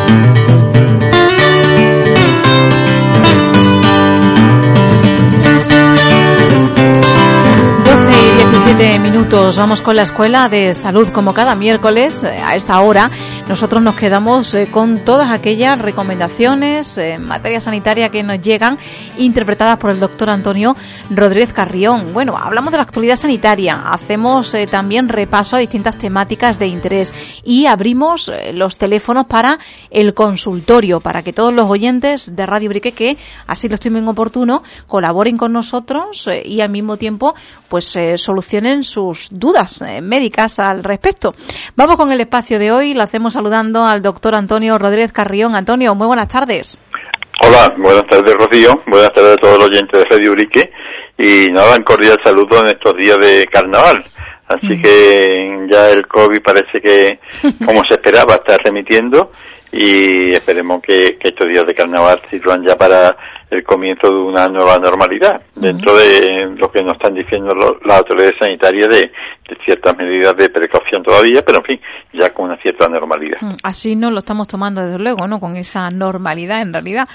Vamos con la Escuela de Salud. Como cada miércoles a esta hora, nosotros nos quedamos con todas aquellas recomendaciones en materia sanitaria que nos llegan, interpretadas por el doctor Antonio Rodríguez Carrión. Bueno, hablamos de la actualidad sanitaria, hacemos también repaso a distintas temáticas de interés y abrimos los teléfonos para el consultorio, para que todos los oyentes de Radio Brique, que así lo estimen oportuno, colaboren con nosotros y al mismo tiempo pues solucionen sus dudas médicas al respecto. Vamos con el espacio de hoy, lo hacemos saludando al doctor Antonio Rodríguez Carrión. Antonio, muy buenas tardes. Hola, buenas tardes, Rocío, buenas tardes a todos los oyentes de Radio Brique y nada, un cordial saludo en estos días de carnaval. Así que ya el COVID parece que, como se esperaba, está remitiendo y esperemos que estos días de carnaval sirvan ya para el comienzo de una nueva normalidad, dentro de lo que nos están diciendo las autoridades sanitarias de ciertas medidas de precaución todavía, pero en fin, ya con una cierta normalidad. Así nos lo estamos tomando desde luego, ¿no? Con esa normalidad en realidad,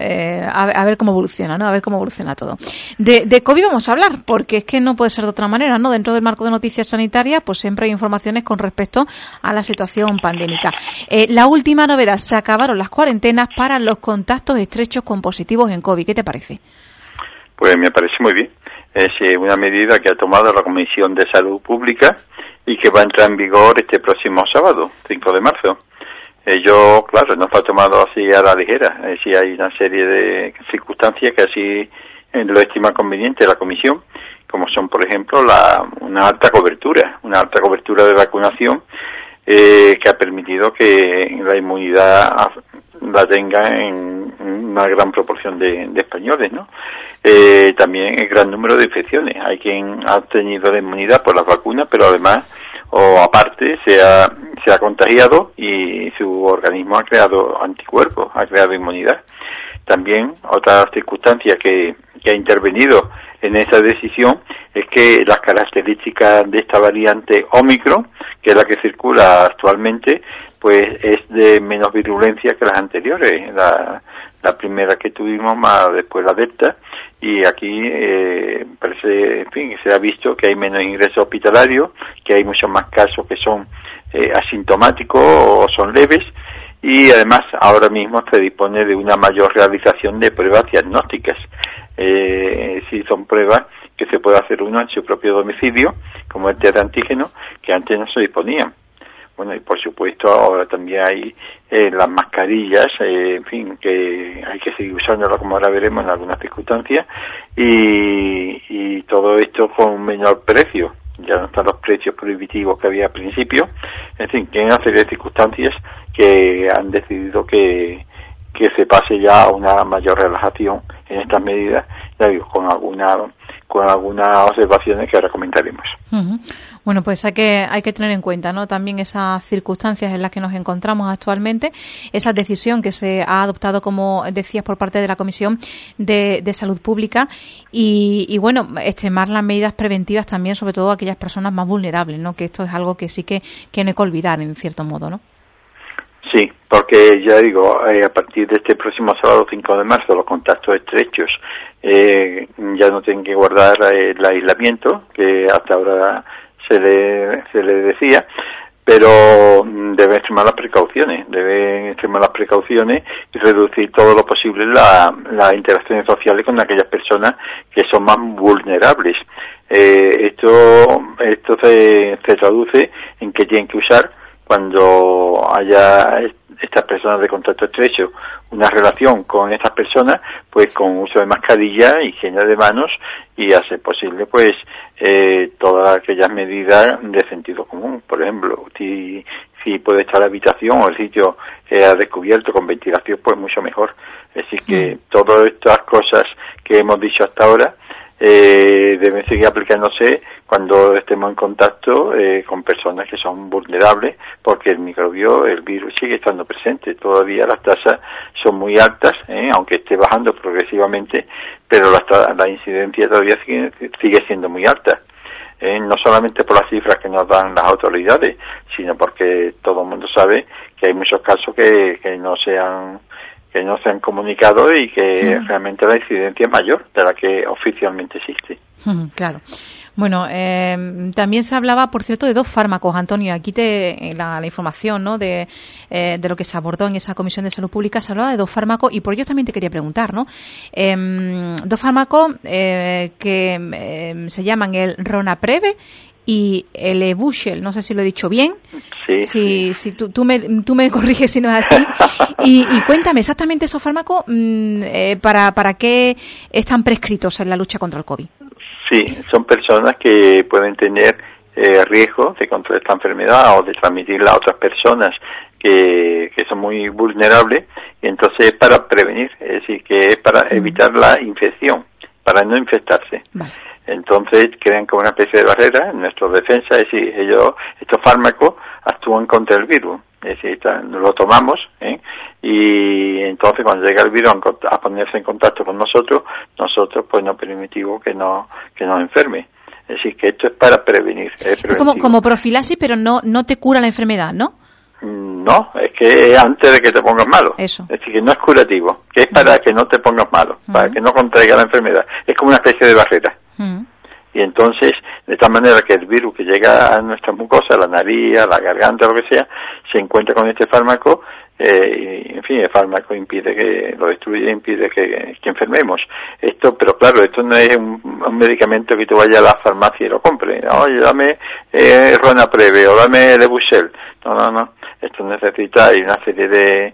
a ver cómo evoluciona, ¿no? A ver cómo evoluciona todo. De COVID vamos a hablar, porque es que no puede ser de otra manera, ¿no? Dentro del marco de noticias sanitarias, pues siempre hay informaciones con respecto a la situación pandémica. La última novedad, se acabaron las cuarentenas para los contactos estrechos con positivos en COVID. ¿Qué te parece? Pues me parece muy bien. Es una medida que ha tomado la Comisión de Salud Pública y que va a entrar en vigor este próximo sábado, 5 de marzo. Ello, claro, no está tomado así a la ligera. Sí, hay una serie de circunstancias que así lo estima conveniente la Comisión, como son, por ejemplo, una alta cobertura de vacunación que ha permitido que la inmunidad la tenga en una gran proporción de españoles, ¿no? También el gran número de infecciones. Hay quien ha tenido la inmunidad por las vacunas, pero además o aparte se ha contagiado y su organismo ha creado anticuerpos, ha creado inmunidad. También otra circunstancia que ha intervenido en esa decisión es que las características de esta variante Ómicron, que es la que circula actualmente, pues es de menos virulencia que las anteriores. La primera que tuvimos, más después la Delta, y aquí parece, en fin, se ha visto que hay menos ingresos hospitalarios, que hay muchos más casos que son asintomáticos o son leves, y además ahora mismo se dispone de una mayor realización de pruebas diagnósticas. Sí, son pruebas que se puede hacer uno en su propio domicilio, como el test de antígeno, que antes no se disponían. Bueno, y por supuesto ahora también hay las mascarillas, en fin, que hay que seguir usándolas, como ahora veremos en algunas circunstancias, y todo esto con un menor precio. Ya no están los precios prohibitivos que había al principio. En fin, que hay una serie de circunstancias que han decidido que se pase ya a una mayor relajación en estas medidas, ya digo, con algunas observaciones que ahora comentaremos. Uh-huh. Bueno, pues hay que tener en cuenta, ¿no? También esas circunstancias en las que nos encontramos actualmente, esa decisión que se ha adoptado, como decías, por parte de la Comisión de Salud Pública y bueno, extremar las medidas preventivas también, sobre todo a aquellas personas más vulnerables, ¿no? Que esto es algo que sí que no hay que olvidar, en cierto modo, ¿no? Sí, porque ya digo, a partir de este próximo sábado 5 de marzo, los contactos estrechos ya no tienen que guardar el aislamiento que hasta ahora se le decía, pero deben extremar las precauciones y reducir todo lo posible las interacciones sociales con aquellas personas que son más vulnerables. Esto se traduce en que tienen que usar, cuando haya estas personas de contacto estrecho, una relación con estas personas, pues con uso de mascarilla, higiene de manos y, a ser posible, pues todas aquellas medidas de sentido común. Por ejemplo, si puede estar la habitación o el sitio a descubierto con ventilación, pues mucho mejor. Es decir, que todas estas cosas que hemos dicho hasta ahora deben seguir aplicándose cuando estemos en contacto con personas que son vulnerables, porque el virus sigue estando presente. Todavía las tasas son muy altas, aunque esté bajando progresivamente, pero la incidencia todavía sigue siendo muy alta. No solamente por las cifras que nos dan las autoridades, sino porque todo el mundo sabe hay muchos casos que no se han comunicado y que realmente la incidencia es mayor de la que oficialmente existe. Claro. Bueno, también se hablaba, por cierto, de 2 fármacos, Antonio. Aquí la información, ¿no?, de lo que se abordó en esa Comisión de Salud Pública, se hablaba de 2 fármacos y por ello también te quería preguntar, ¿no? 2 fármacos que se llaman el Ronapreve y el Evushel, no sé si lo he dicho bien. Sí. Si tú me corriges si no es así. Y cuéntame exactamente esos fármacos, para qué están prescritos en la lucha contra el COVID. Sí, son personas que pueden tener riesgo de contraer esta enfermedad o de transmitirla a otras personas que son muy vulnerables, y entonces es para prevenir, es decir, que es para evitar la infección, para no infectarse. Vale. Entonces crean como una especie de barrera en nuestra defensa, es decir, estos fármacos actúan contra el virus, es decir, lo tomamos, y entonces cuando llega el virus a ponerse en contacto con nosotros pues no permitimos que nos enferme. Es decir, que esto es para prevenir. Es como profilaxis, pero no te cura la enfermedad, ¿no? No, es que es antes de que te pongas malo. Eso. Es decir, que no es curativo, que es para que no te pongas malo, para que no contraiga la enfermedad. Es como una especie de barrera. Y entonces, de tal manera que el virus que llega a nuestra mucosa, a la nariz, a la garganta, lo que sea, se encuentra con este fármaco, y, en fin, el fármaco impide que lo destruye, impide que enfermemos. Pero claro, esto no es un medicamento que tú vayas a la farmacia y lo compres. Oye, dame Ronapreve o dame Evushel. No. Esto necesita, hay una serie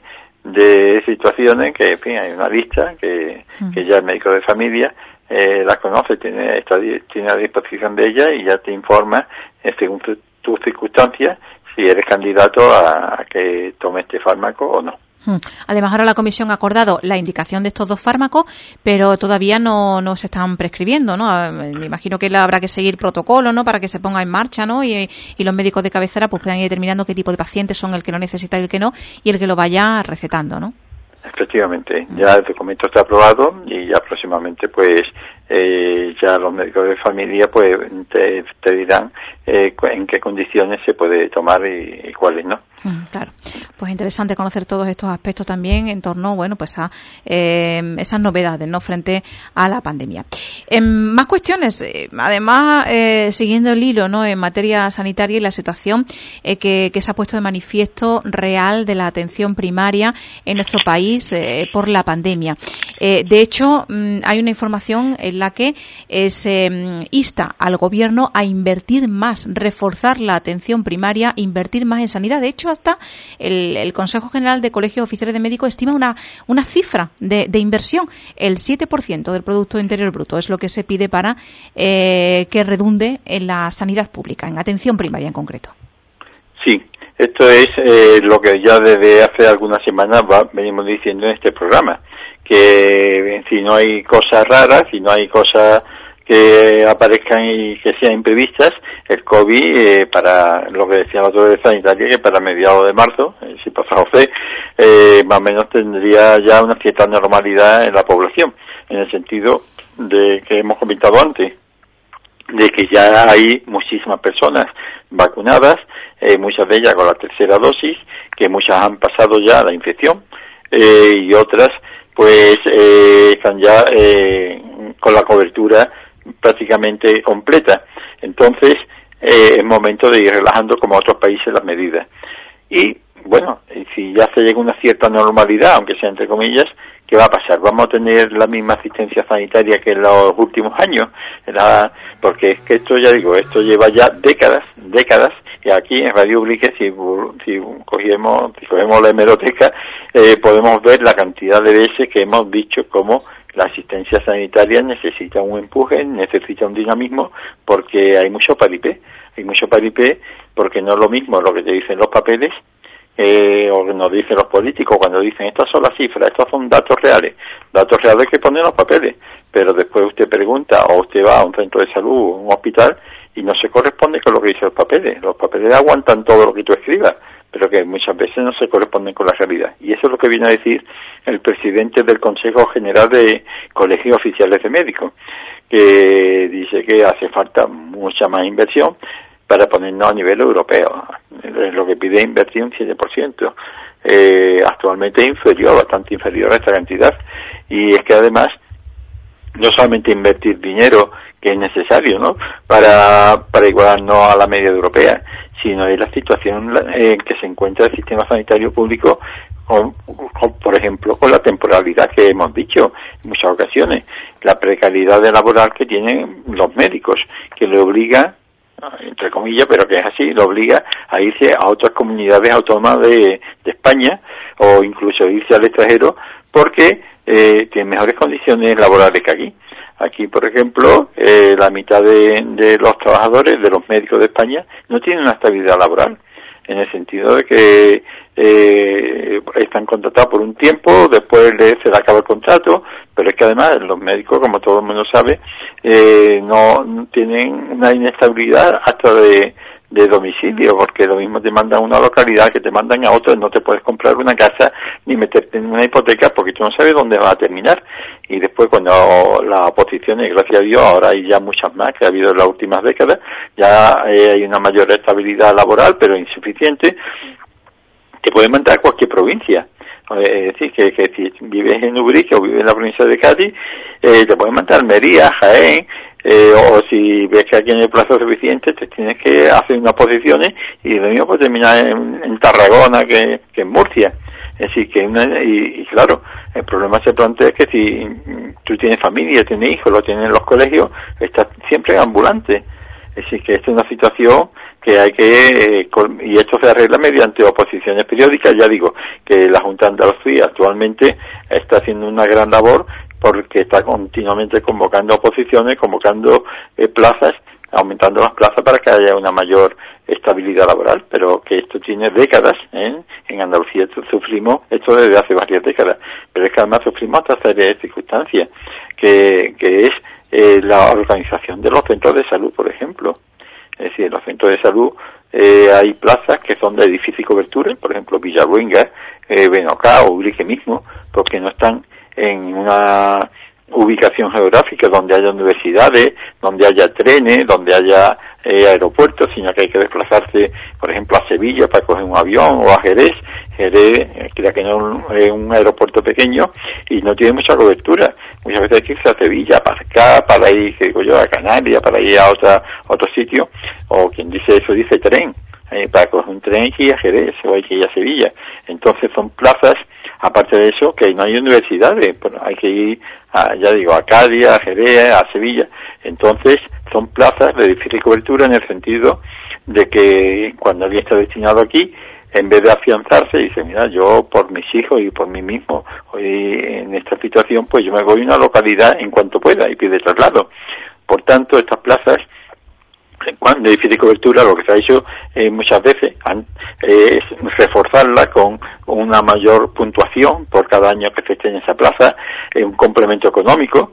de situaciones que, en fin, hay una lista que ya el médico de familia la conoce, tiene a disposición de ella y ya te informa según tus circunstancias si eres candidato a que tome este fármaco o no. Además, ahora la Comisión ha acordado la indicación de estos 2 fármacos, pero todavía no se están prescribiendo, ¿no? Me imagino que habrá que seguir protocolo, ¿no?, para que se ponga en marcha, ¿no? Y los médicos de cabecera pues puedan ir determinando qué tipo de pacientes son el que lo necesita y el que no, y el que lo vaya recetando, ¿no? Efectivamente, ya el documento está aprobado y ya próximamente pues ya los médicos de familia pues te dirán en qué condiciones se puede tomar y cuáles no. Claro, pues interesante conocer todos estos aspectos también en torno, pues a esas novedades, ¿no?, frente a la pandemia. Más cuestiones, además, siguiendo el hilo, ¿no?, en materia sanitaria y la situación que se ha puesto de manifiesto real de la atención primaria en nuestro país por la pandemia. De hecho, hay una información en la que se insta al gobierno a invertir más, reforzar la atención primaria, invertir más en sanidad. De hecho, hasta el Consejo General de Colegios Oficiales de Médicos estima una cifra de inversión, el 7% del Producto Interior Bruto, es lo que se pide para que redunde en la sanidad pública, en atención primaria en concreto. Sí, esto es lo que ya desde hace algunas semanas venimos diciendo en este programa, que si no hay cosas raras, si no hay cosas que aparezcan y que sean imprevistas, el COVID, para lo que decía la autoridad sanitaria, que para mediados de marzo, si pasa José, más o menos tendría ya una cierta normalidad en la población, en el sentido de que hemos comentado antes, de que ya hay muchísimas personas vacunadas, muchas de ellas con la 3ª dosis, que muchas han pasado ya la infección, y otras pues están ya con la cobertura prácticamente completa. Entonces es momento de ir relajando como otros países las medidas. Y bueno, si ya se llega a una cierta normalidad, aunque sea entre comillas, ¿qué va a pasar? ¿Vamos a tener la misma asistencia sanitaria que en los últimos años? Porque es que esto, ya digo, esto lleva ya décadas, y aquí en Radio Ubrique, si cogemos la hemeroteca, podemos ver la cantidad de veces que hemos dicho cómo la asistencia sanitaria necesita un empuje, necesita un dinamismo, porque hay mucho paripé, porque no es lo mismo lo que te dicen los papeles, o que nos dicen los políticos cuando dicen estas son las cifras, estos son datos reales que ponen los papeles, pero después usted pregunta o usted va a un centro de salud o un hospital y no se corresponde con lo que dicen los papeles aguantan todo lo que tú escribas, pero que muchas veces no se corresponden con la realidad. Y eso es lo que viene a decir el presidente del Consejo General de Colegios Oficiales de Médicos, que dice que hace falta mucha más inversión, para ponernos a nivel europeo. Lo que pide es invertir un 7%. Actualmente es inferior, bastante inferior a esta cantidad. Y es que además, no solamente invertir dinero, que es necesario, ¿no?, para igualarnos a la media europea, sino es la situación en que se encuentra el sistema sanitario público, por ejemplo, con la temporalidad que hemos dicho en muchas ocasiones, la precariedad laboral que tienen los médicos, que le obliga, entre comillas, pero que es así, lo obliga a irse a otras comunidades autónomas de España, o incluso irse al extranjero, porque tienen mejores condiciones laborales que aquí. Aquí, por ejemplo, la mitad de los trabajadores, de los médicos de España, no tienen una estabilidad laboral, en el sentido de que están contratados por un tiempo, después se le acaba el contrato, pero es que además los médicos, como todo el mundo sabe, no tienen una inestabilidad hasta de domicilio, porque lo mismo te mandan a una localidad que te mandan a otra, no te puedes comprar una casa ni meterte en una hipoteca porque tú no sabes dónde va a terminar. Y después, cuando las oposiciones, gracias a Dios, ahora hay ya muchas más que ha habido en las últimas décadas, ya hay una mayor estabilidad laboral, pero insuficiente, te pueden mandar a cualquier provincia. Es decir, que si vives en Ubrique o vives en la provincia de Cádiz, te pueden mandar a Almería, Jaén, o si ves que aquí no hay plazo suficiente, te tienes que hacer unas posiciones y lo mismo puede terminar en Tarragona que en Murcia. Es decir, y claro, el problema se plantea que si tú tienes familia, tienes hijos, lo tienes en los colegios, estás siempre ambulante. Es decir, que esta es una situación que hay que, y esto se arregla mediante oposiciones periódicas. Ya digo que la Junta de Andalucía actualmente está haciendo una gran labor porque está continuamente convocando oposiciones, convocando plazas, aumentando las plazas para que haya una mayor estabilidad laboral, pero que esto tiene décadas, en Andalucía sufrimos esto desde hace varias décadas, pero es que además sufrimos otra serie de circunstancias, que es la organización de los centros de salud, por ejemplo. Es decir, en los centros de salud hay plazas que son de difícil cobertura, por ejemplo Villaluenga, Benocá o Ubrique mismo, porque no están en una ubicación geográfica donde haya universidades, donde haya trenes, donde haya aeropuertos, sino que hay que desplazarse, por ejemplo, a Sevilla para coger un avión, o a Jerez, creo que no es un aeropuerto pequeño y no tiene mucha cobertura. Muchas veces hay que irse a Sevilla, para acá, para ir, que digo yo, a Canarias, para ir a otro sitio, o quien dice eso dice tren, para coger un tren hay que ir a Jerez o hay que ir a Sevilla. Entonces son plazas, aparte de eso, que no hay universidades, pero hay que ir a Cádiz, a Jerez, a Sevilla. Entonces son plazas de difícil cobertura, en el sentido de que cuando alguien está destinado aquí, en vez de afianzarse, dice, mira, yo por mis hijos y por mí mismo, hoy en esta situación, pues yo me voy a una localidad en cuanto pueda y pide traslado. Por tanto, estas plazas de difícil cobertura, lo que se ha hecho muchas veces es reforzarla con una mayor puntuación por cada año que se esté en esa plaza, un complemento económico,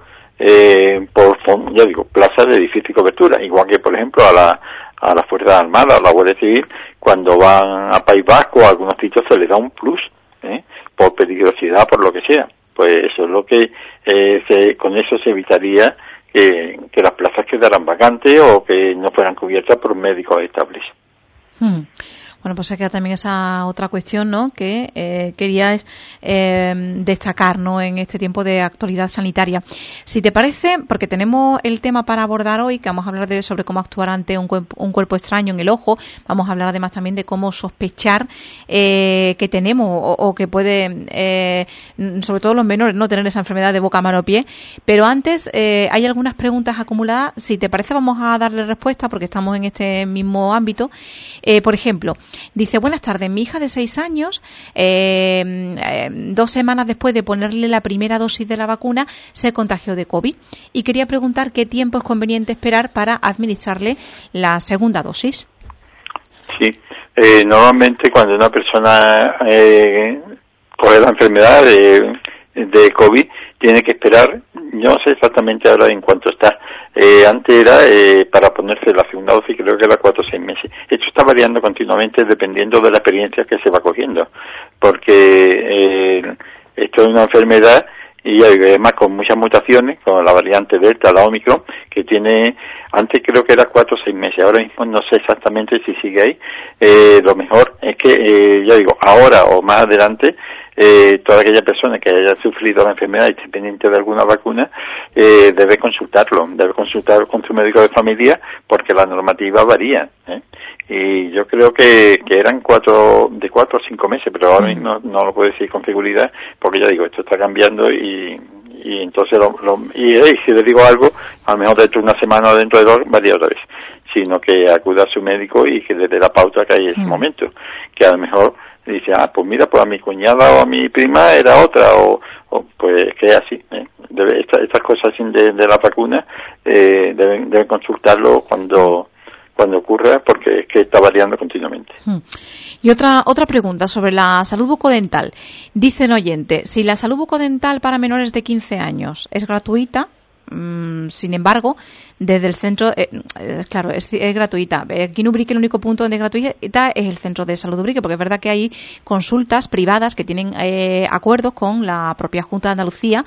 plazas de difícil cobertura, igual que, por ejemplo, a las Fuerzas Armadas, a la Guardia Civil, cuando van a País Vasco o a algunos sitios se les da un plus, por peligrosidad, por lo que sea. Pues eso es lo que con eso se evitaría que las plazas quedaran vacantes o que no fueran cubiertas por médicos estables. Bueno, pues se queda también esa otra cuestión, ¿no?, que queríais destacar, ¿no?, en este tiempo de actualidad sanitaria. Si te parece, porque tenemos el tema para abordar hoy, que vamos a hablar sobre cómo actuar ante un cuerpo extraño en el ojo. Vamos a hablar además también de cómo sospechar que tenemos o que puede, sobre todo los menores, no tener esa enfermedad de boca, mano, pie. Pero antes hay algunas preguntas acumuladas. Si te parece, vamos a darle respuesta porque estamos en este mismo ámbito. Por ejemplo, dice, buenas tardes, mi hija de 6 años, 2 semanas después de ponerle la primera dosis de la vacuna, se contagió de COVID y quería preguntar qué tiempo es conveniente esperar para administrarle la segunda dosis. Sí, normalmente cuando una persona coge la enfermedad de COVID, tiene que esperar, no sé exactamente ahora en cuánto está, antes era para ponerse la segunda dosis, creo que era 4 o 6 meses. Esto está variando continuamente dependiendo de la experiencia que se va cogiendo, porque esto es una enfermedad y además con muchas mutaciones, con la variante Delta, la Omicron, que tiene, antes creo que era 4 o 6 meses, ahora mismo no sé exactamente si sigue ahí. Lo mejor es que, ya digo, ahora o más adelante, toda aquella persona que haya sufrido la enfermedad y esté pendiente de alguna vacuna, debe consultar con su médico de familia, porque la normativa varía, y yo creo que eran 4 o 5 meses, pero ahora mismo no lo puedo decir con seguridad, porque ya digo, esto está cambiando y entonces si le digo algo, a lo mejor dentro de una semana o dentro de 2 varía otra vez, sino que acuda a su médico y que le dé la pauta que hay en ese momento, que a lo mejor dice, pues mira, pues a mi cuñada o a mi prima era otra, o pues que es así, estas cosas de la vacuna deben consultarlo cuando ocurra, porque es que está variando continuamente. Y otra pregunta sobre la salud bucodental. Dicen oyente, si la salud bucodental para menores de 15 años es gratuita, sin embargo, desde el centro, claro, es gratuita. Aquí en Ubrique el único punto donde es gratuita es el centro de salud de Ubrique, porque es verdad que hay consultas privadas que tienen acuerdos con la propia Junta de Andalucía,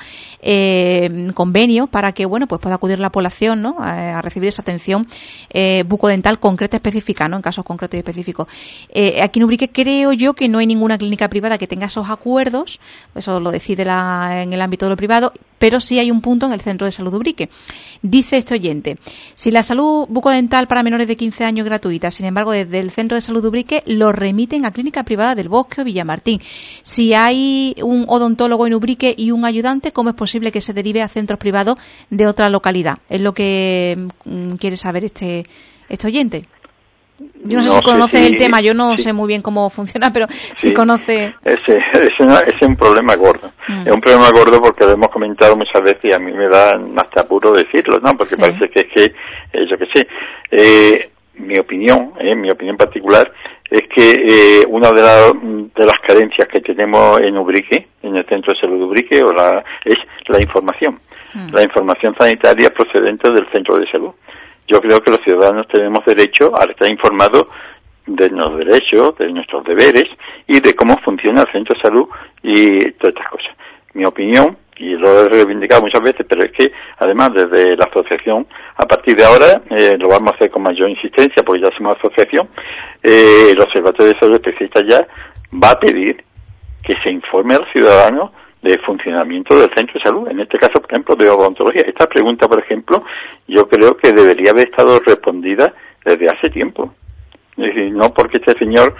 convenio para que, bueno, pues pueda acudir la población, ¿no?, a recibir esa atención bucodental concreta, específica, ¿no?, en casos concretos y específicos. Aquí en Ubrique creo yo que no hay ninguna clínica privada que tenga esos acuerdos, eso lo decide en el ámbito de lo privado, pero sí hay un punto en el centro de salud de Ubrique. Dice este oyente, si la salud bucodental para menores de 15 años es gratuita, sin embargo, desde el centro de salud de Ubrique lo remiten a clínica privada del Bosque o Villamartín. Si hay un odontólogo en Ubrique y un ayudante, ¿cómo es posible que se derive a centros privados de otra localidad? Es lo que quiere saber este oyente. Yo no sé si conoces el tema, yo no sé muy bien cómo funciona, pero si conoce... Ese es un problema gordo. Es un problema gordo porque lo hemos comentado muchas veces y a mí me da hasta apuro decirlo, ¿no? Porque parece que yo qué sé. Mi opinión particular, es que una de las carencias que tenemos en Ubrique, en el Centro de Salud de Ubrique, es la información. La información sanitaria procedente del centro de salud. Yo creo que los ciudadanos tenemos derecho a estar informados de nuestros derechos, de nuestros deberes y de cómo funciona el centro de salud y todas estas cosas. Mi opinión, y lo he reivindicado muchas veces, pero es que además desde la asociación, a partir de ahora, lo vamos a hacer con mayor insistencia porque ya somos asociación, el Observatorio de Salud Especialista ya va a pedir que se informe a los ciudadanos del funcionamiento del centro de salud, en este caso, por ejemplo, de odontología. Esta pregunta, por ejemplo, yo creo que debería haber estado respondida desde hace tiempo. Es decir, no porque este señora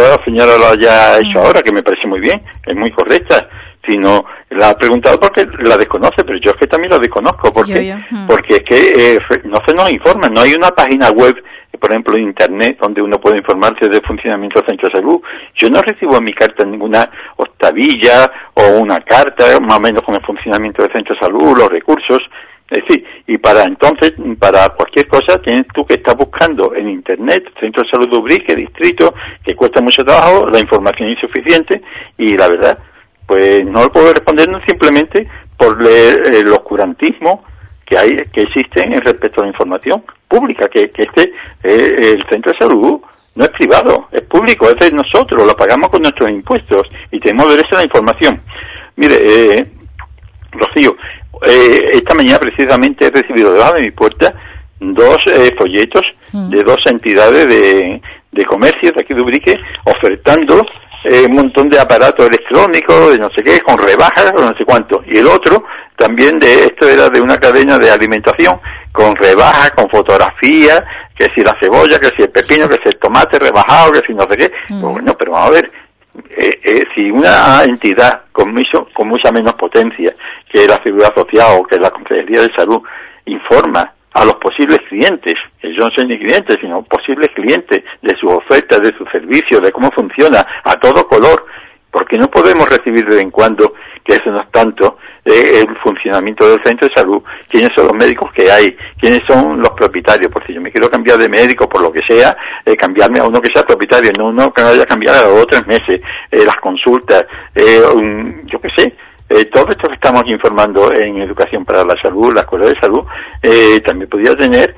lo haya hecho ahora, que me parece muy bien, es muy correcta, sino la ha preguntado porque la desconoce, pero yo es que también la desconozco, porque es que no se nos informa, no hay una página web, por ejemplo, en Internet, donde uno puede informarse del funcionamiento del centro de salud. Yo no recibo en mi carta ninguna octavilla o una carta, más o menos con el funcionamiento del centro de salud, los recursos. Es decir, y para cualquier cosa, tienes tú que estar buscando en Internet, Centro de Salud de Ubrique, distrito, que cuesta mucho trabajo, la información es insuficiente, y la verdad, pues no lo puedo responder simplemente por el oscurantismo que existen en respecto a la información pública, que el centro de salud no es privado, es público, es de nosotros, lo pagamos con nuestros impuestos y tenemos derecho a la información. Mire, Rocío, esta mañana precisamente he recibido debajo de mi puerta 2 folletos de 2 entidades de comercio de aquí de Ubrique ofertando un montón de aparatos electrónicos, de no sé qué, con rebajas o no sé cuánto. Y el otro también esto era de una cadena de alimentación con rebajas, con fotografías, que si la cebolla, que si el pepino, que si el tomate rebajado, que si no sé qué. Pues bueno, pero vamos a ver, si una entidad con mucha menos potencia que la Seguridad Social o que la Consejería de Salud informa a los posibles clientes, que yo no soy ni cliente, sino posibles clientes de sus ofertas, de sus servicios, de cómo funciona a todo color, porque no podemos recibir de vez en cuando, que eso no es tanto, el funcionamiento del centro de salud, quiénes son los médicos que hay, quiénes son los propietarios, por si yo me quiero cambiar de médico, por lo que sea, cambiarme a uno que sea propietario, no uno que no haya cambiado a los 3 meses, las consultas, yo qué sé. Todo esto que estamos informando en Educación para la Salud, la Escuela de Salud, también podría tener,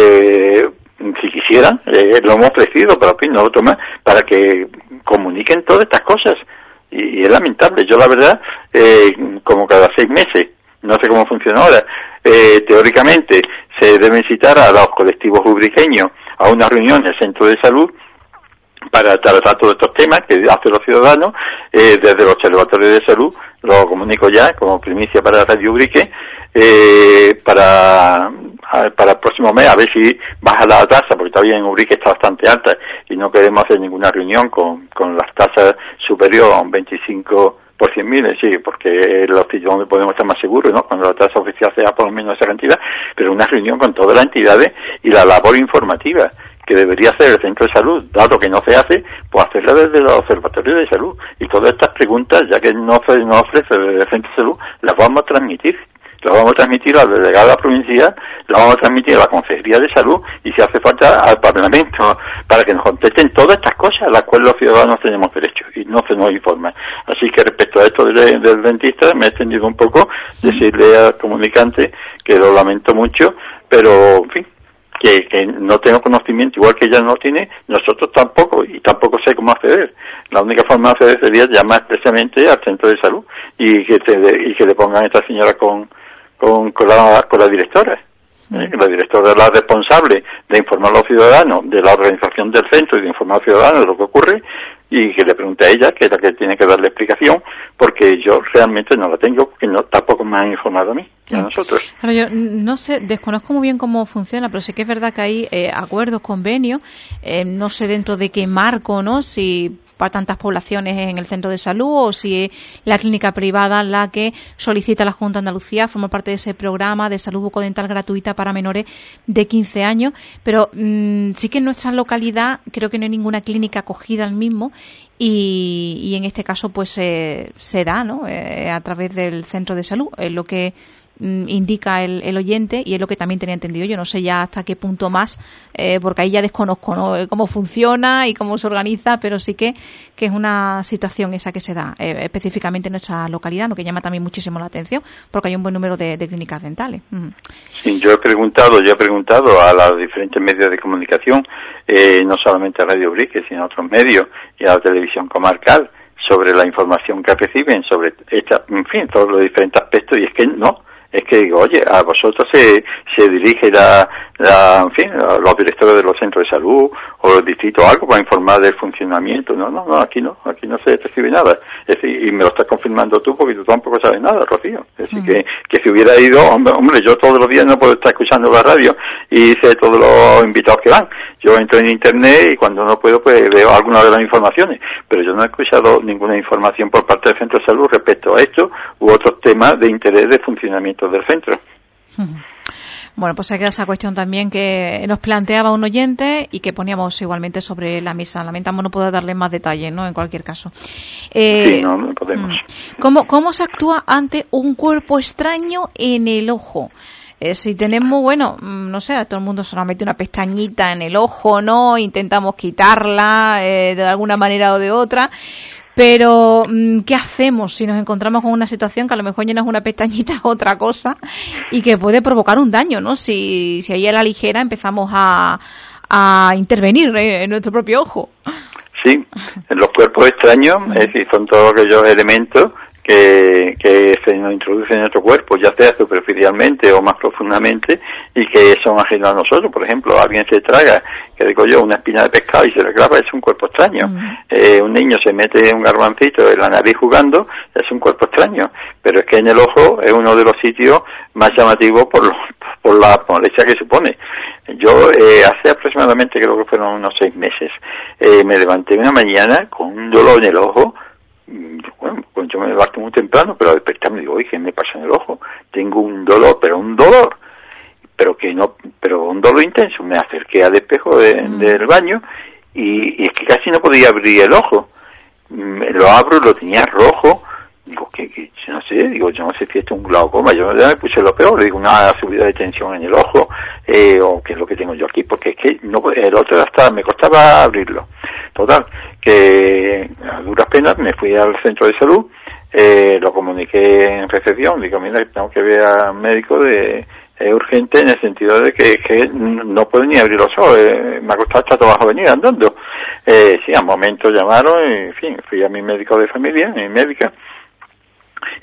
si quisieran, lo hemos ofrecido, pero en fin, no lo toman, para que comuniquen todas estas cosas. Y es lamentable. Yo, la verdad, como cada 6 meses, no sé cómo funciona ahora, teóricamente se deben citar a los colectivos ubriqueños a una reunión en el centro de salud para tratar todos estos temas que hacen los ciudadanos. Desde el Observatorio de Salud lo comunico ya como primicia para Radio Ubrique, para el próximo mes, a ver si baja la tasa, porque todavía en Ubrique está bastante alta y no queremos hacer ninguna reunión con las tasas superiores a un 25 por 100.000, sí, porque es los sitios donde podemos estar más seguros, ¿no? Cuando la tasa oficial sea por lo menos esa cantidad, pero una reunión con todas las entidades y la labor informativa que debería hacer el centro de salud, dado que no se hace, pues hacerla desde los observatorios de salud. Y todas estas preguntas, ya que no ofrece desde el centro de salud, las vamos a transmitir. Las vamos a transmitir al delegado de la provincia, las vamos a transmitir a la Consejería de Salud y si hace falta al Parlamento, para que nos contesten todas estas cosas a las cuales los ciudadanos tenemos derecho y no se nos informa. Así que respecto a esto del dentista, me he extendido un poco, decirle al comunicante que lo lamento mucho, pero en fin, que no tengo conocimiento, igual que ella no tiene, nosotros tampoco, y tampoco sé cómo acceder. La única forma de acceder sería llamar expresamente al centro de salud y que le pongan a esta señora con la directora. La directora es la responsable de informar a los ciudadanos de la organización del centro y de informar a los ciudadanos de lo que ocurre, y que le pregunte a ella, que es la que tiene que darle explicación, porque yo realmente no la tengo, porque tampoco me han informado a mí y a nosotros. Claro, yo no sé, desconozco muy bien cómo funciona, pero sí que es verdad que hay acuerdos, convenios, no sé dentro de qué marco, ¿no? Si para tantas poblaciones en el centro de salud o si es la clínica privada la que solicita a la Junta de Andalucía formar parte de ese programa de salud bucodental gratuita para menores de 15 años, pero sí que en nuestra localidad creo que no hay ninguna clínica acogida al mismo y en este caso pues se da, ¿no? A través del centro de salud, lo que indica el oyente, y es lo que también tenía entendido yo. No sé ya hasta qué punto más, porque ahí ya desconozco, ¿no? Cómo funciona y cómo se organiza, pero sí que es una situación esa que se da específicamente en nuestra localidad, lo que llama también muchísimo la atención, porque hay un buen número de clínicas dentales. Sí, yo he preguntado a los diferentes medios de comunicación, no solamente a Radio Ubrique, sino a otros medios y a la televisión comarcal, sobre la información que reciben sobre todos los diferentes aspectos, y es que no. Es que digo, oye, a vosotros se dirige los directores de los centros de salud o los distritos o algo para informar del funcionamiento. No, aquí no se recibe nada. Es decir, y me lo estás confirmando tú porque tú tampoco sabes nada, Rocío. Es decir, que si hubiera ido, hombre, yo todos los días no puedo estar escuchando la radio y sé todos los invitados que van. Yo entro en internet y cuando no puedo pues veo algunas de las informaciones, pero yo no he escuchado ninguna información por parte del centro de salud respecto a esto u otros temas de interés de funcionamiento del centro. Bueno, pues hay que esa cuestión también que nos planteaba un oyente y que poníamos igualmente sobre la mesa. Lamentamos no poder darle más detalles, ¿no? En cualquier caso. Sí, no podemos. ¿Cómo se actúa ante un cuerpo extraño en el ojo? Si tenemos, no sé, a todo el mundo solamente una pestañita en el ojo, ¿no? Intentamos quitarla de alguna manera o de otra. Pero, ¿qué hacemos si nos encontramos con una situación que a lo mejor ya no es una pestañita o otra cosa y que puede provocar un daño, ¿no? Si ahí a la ligera empezamos a intervenir en nuestro propio ojo. Sí, los cuerpos extraños, es decir, son todos aquellos elementos que se nos introducen en nuestro cuerpo, ya sea superficialmente o más profundamente, y que son ajenos a nosotros. Por ejemplo, alguien se traga, que digo yo, una espina de pescado y se la clava, es un cuerpo extraño. Un niño se mete un garbancito en la nariz jugando, es un cuerpo extraño. Pero es que en el ojo es uno de los sitios más llamativos por la molestia que supone. Yo hace aproximadamente, creo que fueron unos 6 meses, me levanté una mañana con un dolor en el ojo. Bueno, pues yo me levanto muy temprano, pero al despertarme digo, oye, ¿qué me pasa en el ojo? Tengo un dolor, pero un dolor intenso. Me acerqué al espejo del baño y es que casi no podía abrir el ojo. Lo abro, lo tenía rojo. Digo, que yo no sé si esto es un glaucoma. Yo ya me puse lo peor, digo, una subida de tensión en el ojo, o qué es lo que tengo yo aquí, porque es que no, el otro hasta me costaba abrirlo. Total, que a duras penas me fui al centro de salud, lo comuniqué en recepción, digo, mira, tengo que ver al médico urgente, en el sentido de que no puedo ni abrir los ojos, me ha costado hasta trabajo venir andando. Sí, al momento llamaron, y en fin, fui a mi médico de familia, mi médica,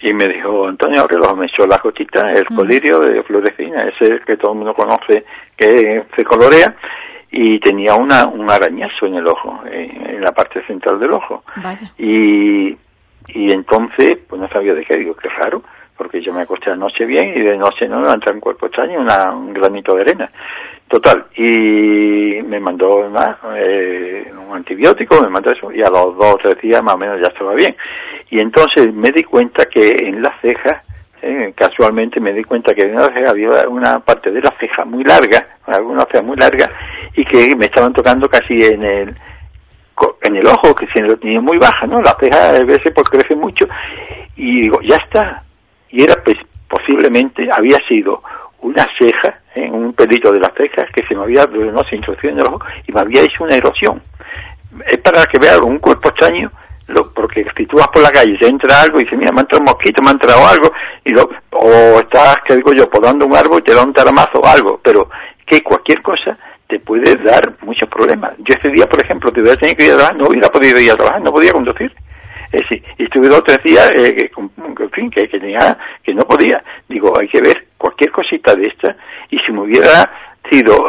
Y me dijo, Antonio Aurelio, me echó la gotita, el colirio de Florecina, ese que todo el mundo conoce, que se colorea, y tenía un arañazo en el ojo, en la parte central del ojo. Vaya. Y entonces, pues no sabía de qué, digo, qué raro, porque yo me acosté anoche bien y de noche no entra un cuerpo extraño, un granito de arena. Total, y me mandó un antibiótico, me mandó eso, y a los 2 o 3 días más o menos ya estaba bien. Y entonces me di cuenta que en las cejas, casualmente me di cuenta que en una ceja había una parte de la ceja muy larga, alguna ceja muy larga, y que me estaban tocando casi en el ojo, que si lo tenía muy baja, ¿no? La ceja a veces pues crece mucho, y digo, ya está. Y era pues, posiblemente había sido una ceja, un pelito de las cejas que se me había, no se introducido en el ojo y me había hecho una erosión. Es para que veas un cuerpo extraño, porque si tú vas por la calle y te entra algo y dices, mira, me ha entrado un mosquito, me ha entrado algo, o estás, que digo yo, podando un árbol y te da un taramazo o algo, pero que cualquier cosa te puede dar muchos problemas. Yo ese día, por ejemplo, te hubiera tenido que ir a trabajar, no hubiera podido ir a trabajar, no podía conducir. Sí, y estuve 2 o 3 días, en fin, que no podía. Digo, hay que ver cualquier cosita de esta, y si me hubiera sido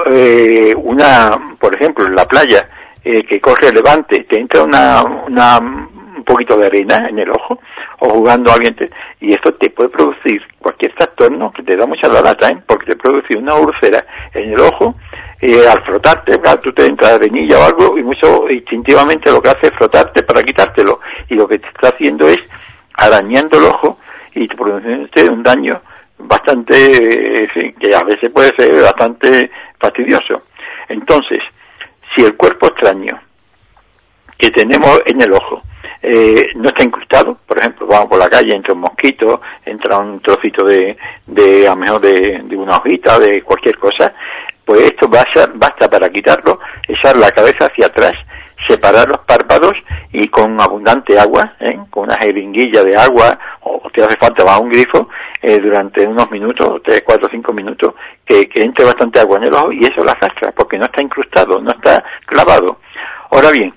por ejemplo, en la playa, que corre el levante, te entra un poquito de arena en el ojo, o jugando a alguien, y esto te puede producir cualquier trastorno que te da mucha la lata, porque te produce una úlcera en el ojo. Al frotarte, tú te entras arenilla o algo, y mucho instintivamente lo que hace es frotarte para quitártelo, y lo que te está haciendo es arañando el ojo y te produce un daño bastante, que a veces puede ser bastante fastidioso. Entonces, si el cuerpo extraño que tenemos en el ojo no está incrustado, por ejemplo, vamos por la calle, entra un mosquito, entra un trocito de a lo mejor de una hojita, de cualquier cosa, pues esto basta para quitarlo, echar la cabeza hacia atrás, separar los párpados y con abundante agua, con una jeringuilla de agua, o te hace falta va un grifo, durante unos minutos, 3, 4, 5 minutos, que entre bastante agua en el ojo, y eso la arrastra, porque no está incrustado, no está clavado. Ahora bien,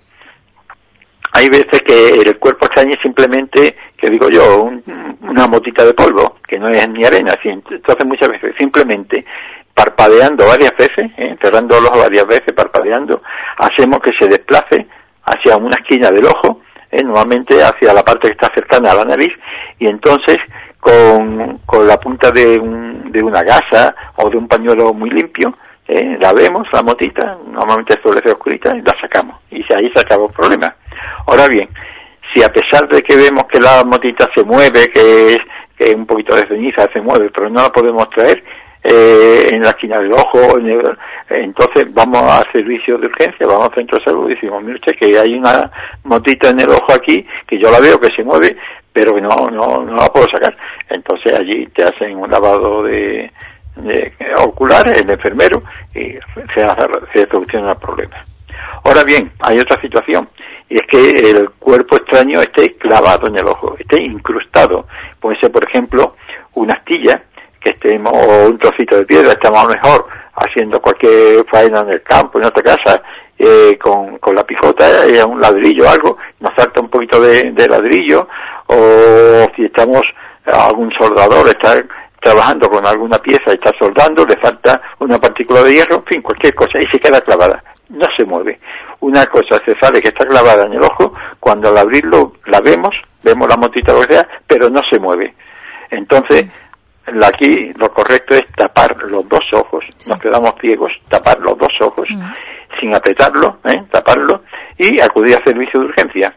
hay veces que el cuerpo extraño es simplemente, que digo yo, una motita de polvo, que no es ni arena, entonces muchas veces simplemente parpadeando varias veces, cerrando los ojos varias veces, parpadeando, hacemos que se desplace hacia una esquina del ojo, normalmente hacia la parte que está cercana a la nariz, y entonces con la punta de una gasa o de un pañuelo muy limpio, la vemos, la motita, normalmente suele ser oscurita, y la sacamos, y ahí se acabó el problema. Ahora bien, si a pesar de que vemos que la motita se mueve, que es un poquito de ceniza, se mueve, pero no la podemos traer en la esquina del ojo, entonces vamos al servicio de urgencia, vamos al centro de salud y decimos, mire usted que hay una motita en el ojo aquí, que yo la veo que se mueve, pero que no la puedo sacar. Entonces allí te hacen un lavado de ocular, el enfermero, y se soluciona el problema. Ahora bien, hay otra situación, y es que el cuerpo extraño esté clavado en el ojo, esté incrustado. Puede ser, por ejemplo, una astilla, que estemos, o un trocito de piedra, estamos a lo mejor haciendo cualquier faena en el campo, en otra casa, con la picota, un ladrillo o algo, nos falta un poquito de ladrillo, o si estamos, algún soldador está trabajando con alguna pieza, está soldando, le falta una partícula de hierro, en fin, cualquier cosa, y se queda clavada, no se mueve. Una cosa se sale que está clavada en el ojo, cuando al abrirlo la vemos la motita lo que sea, pero no se mueve. Entonces, aquí lo correcto es tapar los 2 ojos, nos quedamos ciegos, tapar los 2 ojos, sin apretarlo, taparlo, y acudir al servicio de urgencia.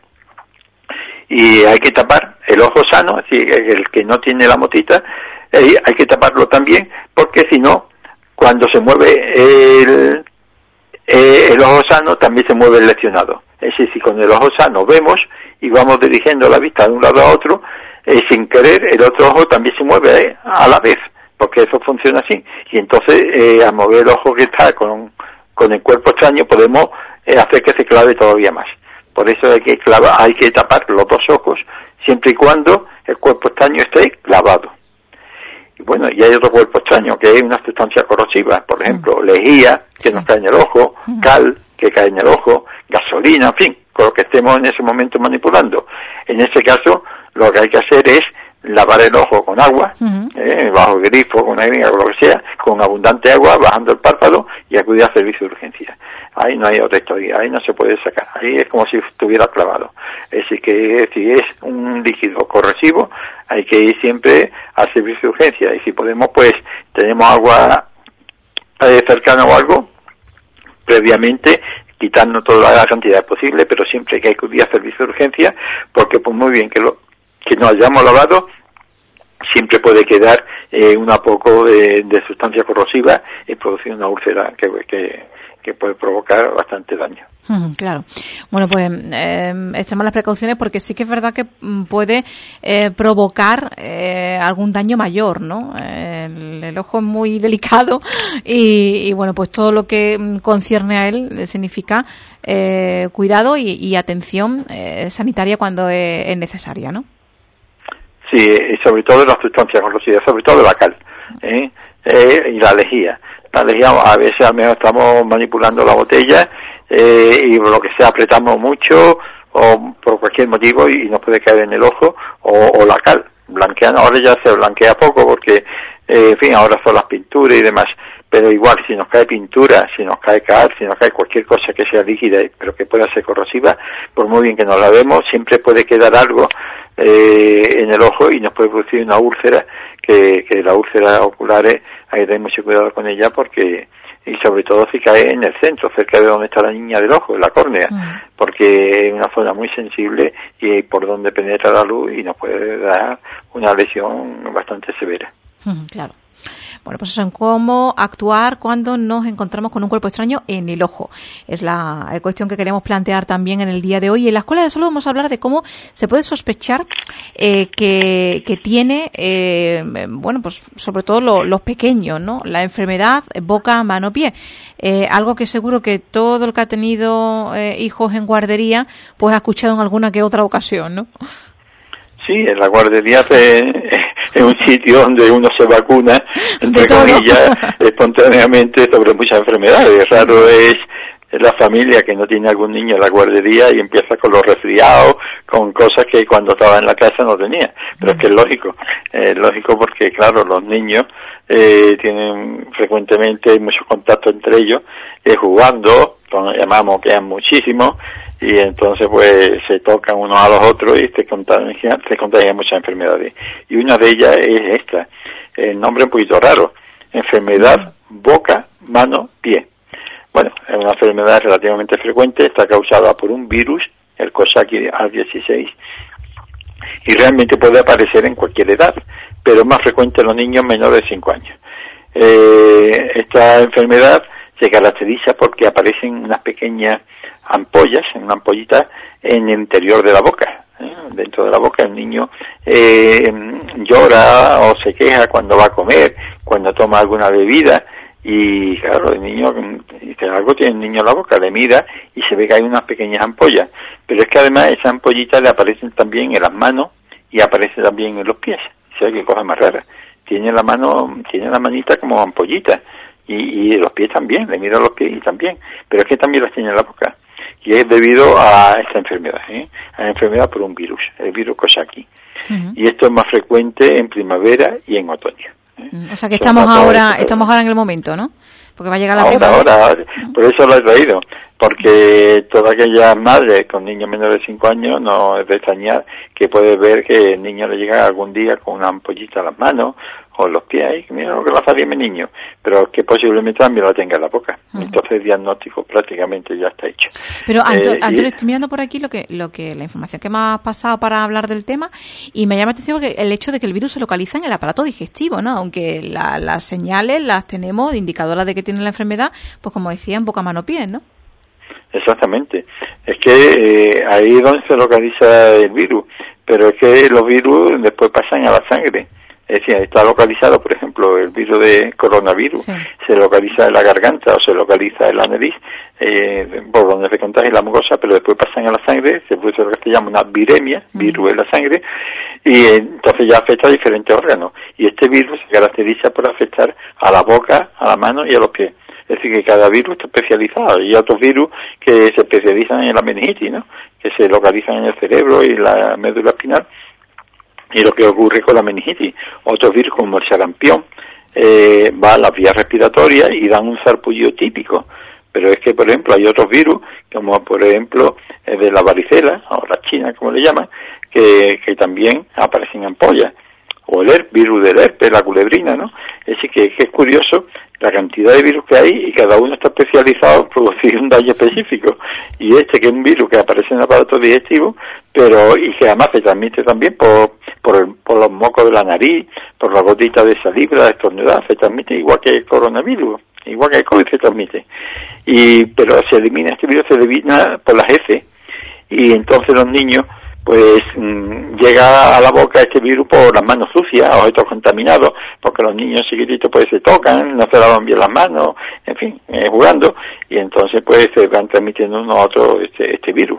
Y hay que tapar el ojo sano, es decir, el que no tiene la motita, hay que taparlo también, porque si no, cuando se mueve el ojo sano, también se mueve el lesionado. Es decir, si con el ojo sano vemos y vamos dirigiendo la vista de un lado a otro, sin querer el otro ojo también se mueve a la vez, porque eso funciona así. Y entonces, al mover el ojo que está con el cuerpo extraño, podemos hacer que se clave todavía más. Por eso hay que tapar los 2 ojos, siempre y cuando el cuerpo extraño esté clavado. Y bueno, y hay otro cuerpo extraño, que es una sustancia corrosiva, por ejemplo, lejía, que nos cae en el ojo, cal, que cae en el ojo, gasolina, en fin, con lo que estemos en ese momento manipulando. En ese caso, lo que hay que hacer es lavar el ojo con agua, bajo el grifo, con aire, o lo que sea, con abundante agua, bajando el párpado y acudir al servicio de urgencia. Ahí no hay otra historia, ahí no se puede sacar, ahí es como si estuviera clavado. Es decir, que si es un líquido corrosivo, hay que ir siempre al servicio de urgencia, y si podemos, pues, tenemos agua cercana o algo, previamente, quitando toda la cantidad posible, pero siempre hay que acudir al servicio de urgencia, porque por muy bien que nos hayamos lavado, siempre puede quedar un poco de sustancia corrosiva y producir una úlcera que puede provocar bastante daño. Claro. Bueno, pues extremar las precauciones, porque sí que es verdad que puede provocar algún daño mayor, ¿no? El ojo es muy delicado y bueno, pues todo lo que concierne a él significa cuidado y atención sanitaria cuando es necesaria, ¿no? Sí, y sobre todo las sustancias corrosivas, sobre todo la cal, y la lejía. La lejía, a veces al menos estamos manipulando la botella y lo que sea apretamos mucho o por cualquier motivo y nos puede caer en el ojo, o la cal. Blanqueando, ahora ya se blanquea poco porque, en fin, ahora son las pinturas y demás. Pero igual, si nos cae pintura, si nos cae cal, si nos cae cualquier cosa que sea líquida, pero que pueda ser corrosiva, por muy bien que nos la vemos, siempre puede quedar algo en el ojo y nos puede producir una úlcera, que la úlcera oculares hay que tener mucho cuidado con ella, porque, y sobre todo si cae en el centro, cerca de donde está la niña del ojo, en la córnea, porque es una zona muy sensible y por donde penetra la luz y nos puede dar una lesión bastante severa. Claro. Bueno, pues eso, en cómo actuar cuando nos encontramos con un cuerpo extraño en el ojo. Es la cuestión que queremos plantear también en el día de hoy. En la Escuela de Salud vamos a hablar de cómo se puede sospechar que tiene, bueno, pues sobre todo los pequeños, ¿no? La enfermedad boca, mano, pie. Algo que seguro que todo el que ha tenido hijos en guardería, pues ha escuchado en alguna que otra ocasión, ¿no? Sí, en la guardería es un sitio donde uno se vacuna, entre comillas, espontáneamente sobre muchas enfermedades. Raro es la familia que no tiene algún niño en la guardería y empieza con los resfriados, con cosas que cuando estaba en la casa no tenía. Pero es que es lógico porque, claro, los niños tienen frecuentemente muchos contactos entre ellos, jugando, llamamos que es muchísimo, y entonces pues se tocan unos a los otros y se contagian muchas enfermedades. Y una de ellas es esta, el nombre un poquito raro, enfermedad boca, mano, pie. Bueno, es una enfermedad relativamente frecuente, está causada por un virus, el Coxsackie A16, y realmente puede aparecer en cualquier edad, pero es más frecuente en los niños menores de 5 años. Esta enfermedad se caracteriza porque aparecen unas pequeñas ampollas, en una ampollita en el interior de la boca. Dentro de la boca el niño llora o se queja cuando va a comer, cuando toma alguna bebida, y claro, el niño dice algo tiene el niño en la boca, le mira y se ve que hay unas pequeñas ampollas, pero es que además esas ampollitas le aparecen también en las manos y aparece también en los pies. O sea, qué cosa más rara. Tiene la manita como ampollita y los pies también, le mira los pies y también, pero es que también las tiene en la boca. Y es debido a esta enfermedad, a la enfermedad por un virus, el virus Coxsackie. Y esto es más frecuente en primavera y en otoño. O sea que estamos ahora en el momento, ¿no? Porque va a llegar la primavera. Ahora, por eso lo he traído, porque todas aquellas madres con niños menores de 5 años no es de extrañar que puede ver que el niño le llega algún día con una ampollita en las manos o en los pies, y mira lo que le hace a mi niño, pero que posiblemente también lo tenga en la boca. Entonces el diagnóstico prácticamente ya está hecho. Pero Antonio, estoy mirando por aquí la información que me has pasado para hablar del tema, y me llama la atención el hecho de que el virus se localiza en el aparato digestivo, ¿no? Aunque las señales las tenemos indicadoras de que tiene la enfermedad, pues como decía, en boca, mano, pie, ¿no? Exactamente. Es que ahí es donde se localiza el virus, pero es que los virus después pasan a la sangre. Es decir, está localizado, por ejemplo, el virus de coronavirus, se localiza en la garganta o se localiza en la nariz, por donde se contagia la mucosa, pero después pasan a la sangre, se produce lo que se llama una viremia, virus en la sangre, y entonces ya afecta a diferentes órganos. Y este virus se caracteriza por afectar a la boca, a la mano y a los pies. Es decir, que cada virus está especializado. Y hay otros virus que se especializan en la meningitis, ¿no? Que se localizan en el cerebro y la médula espinal. Y lo que ocurre con la meningitis, otros virus como el sarampión, va a las vías respiratorias y dan un sarpullido típico. Pero es que, por ejemplo, hay otros virus, como por ejemplo de la varicela, o la china, como le llaman, que también aparecen ampollas. O el virus del herpes, la culebrina, ¿no? Es decir, que es curioso la cantidad de virus que hay y cada uno está especializado en producir un daño específico. Y que es un virus que aparece en el aparato digestivo, y que además se transmite también por los mocos de la nariz, por las gotitas de saliva, de estornudar, se transmite igual que el coronavirus, igual que el COVID se transmite. Pero este virus se elimina por las heces, y entonces los niños pues llega a la boca este virus por las manos sucias, objetos contaminados, porque los niños chiquititos pues se tocan, no se lavan bien las manos, en fin, jugando, y entonces pues se van transmitiendo uno a otro este virus.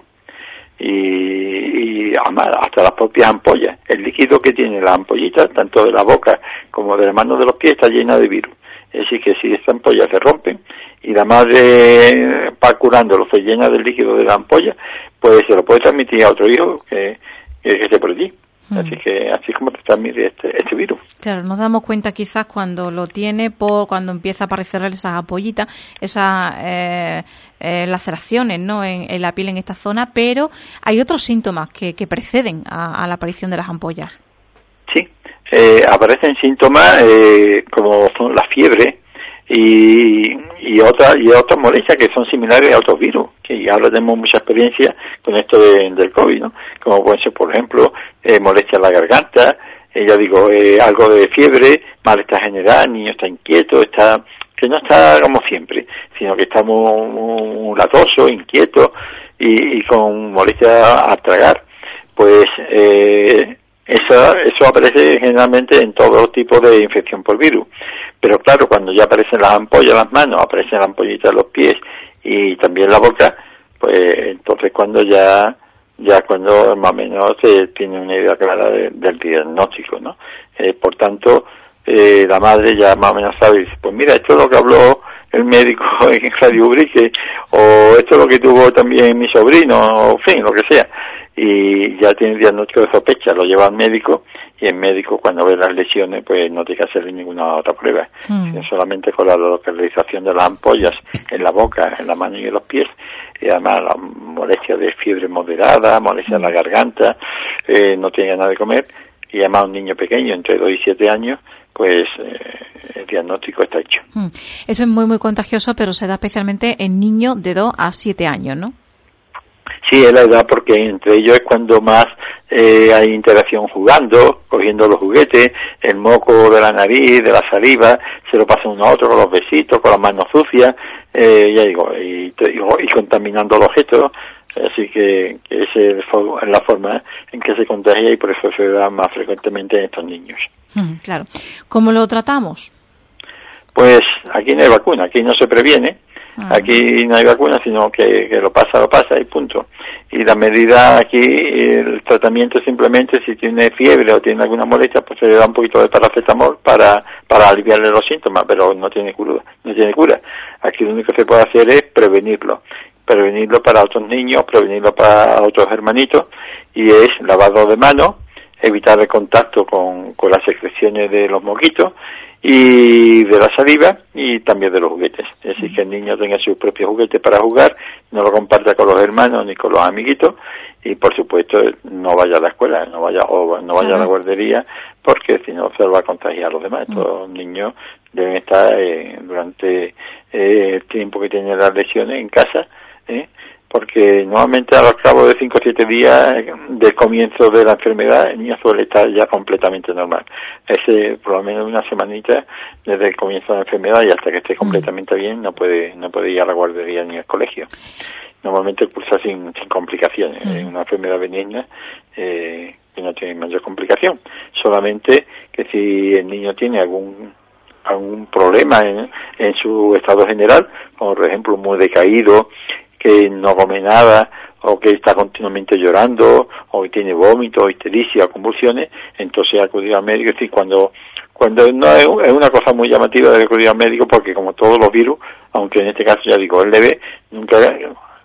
Y además hasta las propias ampollas, el líquido que tiene la ampollita, tanto de la boca como de las manos de los pies, está llena de virus. Es decir, que si estas ampollas se rompen y la madre va curándolo, se llena del líquido de la ampolla, pues se lo puede transmitir a otro hijo que esté por allí. Así como se transmite este virus. Claro, nos damos cuenta quizás cuando lo tiene, cuando empieza a aparecer esas ampollitas, esas laceraciones, ¿no? en la piel en esta zona, pero hay otros síntomas que preceden a la aparición de las ampollas. Sí, aparecen síntomas como son la fiebre y otras molestias que son similares a otros virus, que ahora tenemos mucha experiencia con esto del COVID, ¿no? Como puede ser, por ejemplo, molestia en la garganta, algo de fiebre, malestar general, niño está inquieto, que no está como siempre, sino que está muy latoso, inquieto y con molestia al tragar. Pues eso aparece generalmente en todos los tipos de infección por virus. Pero claro, cuando ya aparecen las ampollas en las manos, aparecen las ampollitas en los pies y también en la boca, pues entonces cuando cuando más o menos se tiene una idea clara del diagnóstico, ¿no? Por tanto, la madre ya más o menos sabe, dice, pues mira, esto es lo que habló el médico en Radio Ubrique, o esto es lo que tuvo también mi sobrino, o en fin, lo que sea. Y ya tiene el diagnóstico de sospecha, lo lleva al médico, y el médico cuando ve las lesiones pues no tiene que hacerle ninguna otra prueba, sino solamente con la localización de las ampollas en la boca, en la mano y en los pies, y además la molestia de fiebre moderada, molestia en la garganta, no tiene ganas de comer, y además un niño pequeño entre 2 y 7 años, pues el diagnóstico está hecho. Eso es muy muy contagioso, pero se da especialmente en niños de 2 a 7 años, ¿no? Sí, es la edad, porque entre ellos es cuando más hay interacción jugando, cogiendo los juguetes, el moco de la nariz, de la saliva, se lo pasan uno a otro con los besitos, con las manos sucias, y contaminando los objetos. Así que esa es la forma en que se contagia y por eso se da más frecuentemente en estos niños. Claro. ¿Cómo lo tratamos? Pues aquí no hay vacuna, aquí no se previene. Aquí no hay vacuna, sino que lo pasa y punto. Y la medida aquí, el tratamiento simplemente, si tiene fiebre o tiene alguna molestia, pues se le da un poquito de paracetamol para aliviarle los síntomas, pero no tiene cura. Aquí lo único que se puede hacer es prevenirlo para otros niños, prevenirlo para otros hermanitos, y es lavado de manos, evitar el contacto con las secreciones de los moquitos y de la saliva y también de los juguetes. Es decir, que el niño tenga sus propios juguetes para jugar, no lo comparta con los hermanos ni con los amiguitos, y por supuesto no vaya a la escuela, no vaya a la guardería, porque si no se lo va a contagiar a los demás. Estos niños deben estar durante el tiempo que tienen las lesiones en casa, porque nuevamente a los cabo de 5 o 7 días del comienzo de la enfermedad el niño suele estar ya completamente normal. Por lo menos una semanita desde el comienzo de la enfermedad y hasta que esté completamente bien no puede ir a la guardería ni al colegio. Normalmente cursa sin complicaciones. Es una enfermedad benigna que no tiene mayor complicación. Solamente que si el niño tiene algún problema en su estado general, como por ejemplo muy decaído, que no come nada, o que está continuamente llorando, o que tiene vómito, ictericia o convulsiones, entonces acudir al médico. Es decir, cuando no es una cosa muy llamativa de acudir al médico, porque como todos los virus, aunque en este caso ya digo es leve, nunca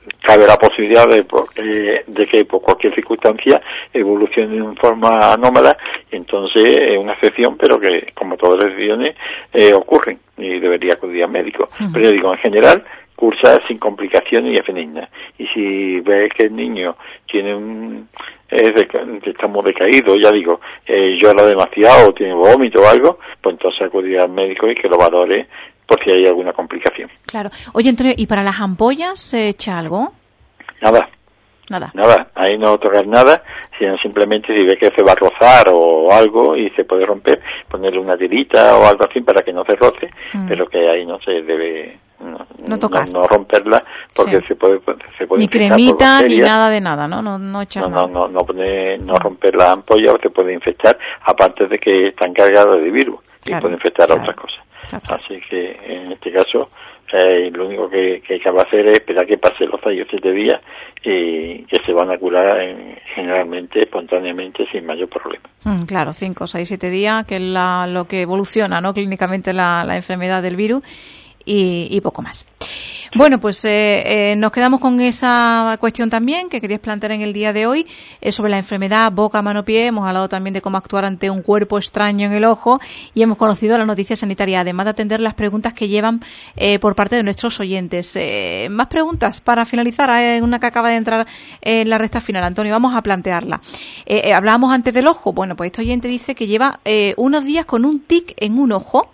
cabe la posibilidad de que por cualquier circunstancia evolucione de una forma anómala, y entonces es una excepción, pero que como todas las excepciones ocurren y debería acudir al médico. Pero yo digo, en general, cursa sin complicaciones y es benigna. Y si ves que el niño tiene estamos decaídos, ya digo, llora demasiado, tiene vómito o algo, pues entonces acudir al médico y que lo valore por si hay alguna complicación. Claro. Oye, Antonio, ¿y para las ampollas se echa algo? Nada, ahí no tocar nada, sino simplemente si ve que se va a rozar o algo y se puede romper, ponerle una tirita o algo así para que no se roce, pero que ahí no se debe no tocar, no romperla, porque se puede ni cremita ni nada de nada, no echar nada. No romper la ampolla, o se puede infectar, aparte de que están cargadas de virus y puede infectar a otras cosas. Así que en este caso lo único que hay que hacer es esperar que pase los 6 o 7 días y que se van a curar generalmente, espontáneamente, sin mayor problema. Claro, 5, 6, 7 días, que es lo que evoluciona, ¿no?, clínicamente la enfermedad del virus, y poco más. Bueno, pues nos quedamos con esa cuestión también que querías plantear en el día de hoy, sobre la enfermedad boca, mano, pie. Hemos hablado también de cómo actuar ante un cuerpo extraño en el ojo y hemos conocido la noticia sanitaria, además de atender las preguntas que llevan por parte de nuestros oyentes. Más preguntas para finalizar, una que acaba de entrar en la recta final. Antonio, vamos a plantearla. Hablábamos antes del ojo. Bueno, pues este oyente dice que lleva unos días con un tic en un ojo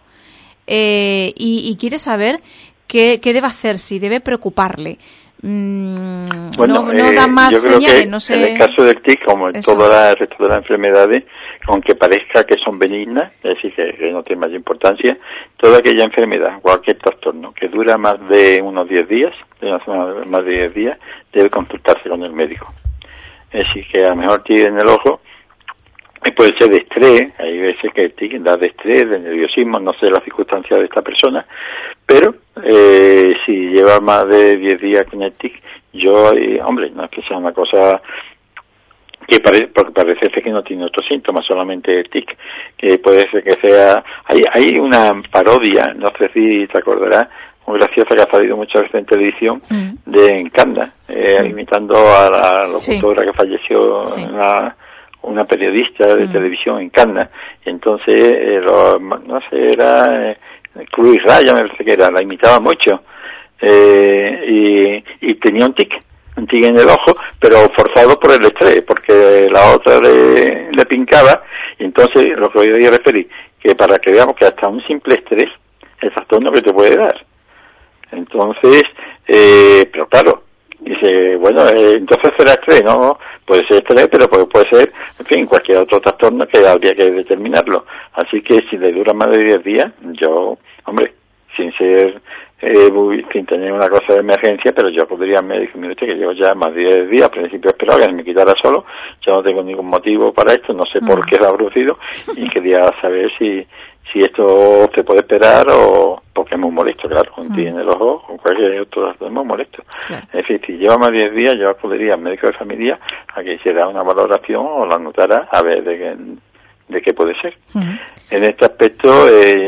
y quiere saber ¿qué debe hacer? Si debe preocuparle. Bueno, no da más yo creo señales, que no sé. en el caso del TIC, como en todo el resto de las enfermedades, aunque parezca que son benignas, es decir, que no tiene mayor importancia, toda aquella enfermedad, cualquier trastorno que dura más de unos 10 días, más de 10 días, debe consultarse con el médico. Es decir, que a lo mejor tiene en el ojo, puede ser de estrés, hay veces que el tic da de estrés, de nerviosismo, no sé las circunstancias de esta persona, pero si lleva más de 10 días con el tic, hombre, no es que sea una cosa que porque parece ser que no tiene otros síntomas, solamente el tic, que puede ser que sea... Hay una parodia, no sé si te acordarás, muy graciosa, que ha salido muchas veces en televisión, de Encanda, imitando a la locutora que falleció, una periodista de televisión en Cannes, y entonces no sé, era Cruz Raya, me parece que era, la imitaba mucho, y tenía un tic en el ojo, pero forzado por el estrés, porque la otra le pincaba, y entonces lo que voy a referir, que para que veamos que hasta un simple estrés, el trastorno que te puede dar. Entonces, pero claro, dice, bueno, entonces será estrés, ¿no? Puede ser estrés, pero puede ser, en fin, cualquier otro trastorno que habría que determinarlo. Así que si le dura más de 10 días, yo, hombre, sin tener una cosa de emergencia, pero yo podría al médico, mire usted, que llevo ya más de 10 días, al principio esperaba que me quitara solo, yo no tengo ningún motivo para esto, no sé por qué se ha producido, y quería saber si esto se puede esperar o porque es muy molesto, claro, con ti en el ojo o cualquier otro es muy molesto. Claro. Es decir, si lleva más de 10 días, yo acudiría al médico de familia a que hiciera una valoración o la anotara a ver de qué puede ser. En este aspecto,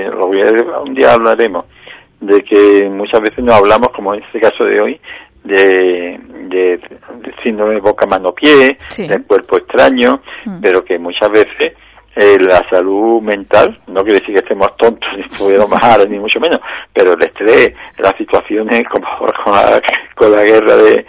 un día hablaremos de que muchas veces no hablamos, como en este caso de hoy, de síndrome de boca, mano, pie, del cuerpo extraño, pero que muchas veces la salud mental, no quiere decir que estemos tontos ni estuviéramos malos, ni mucho menos, pero el estrés, las situaciones como con la guerra de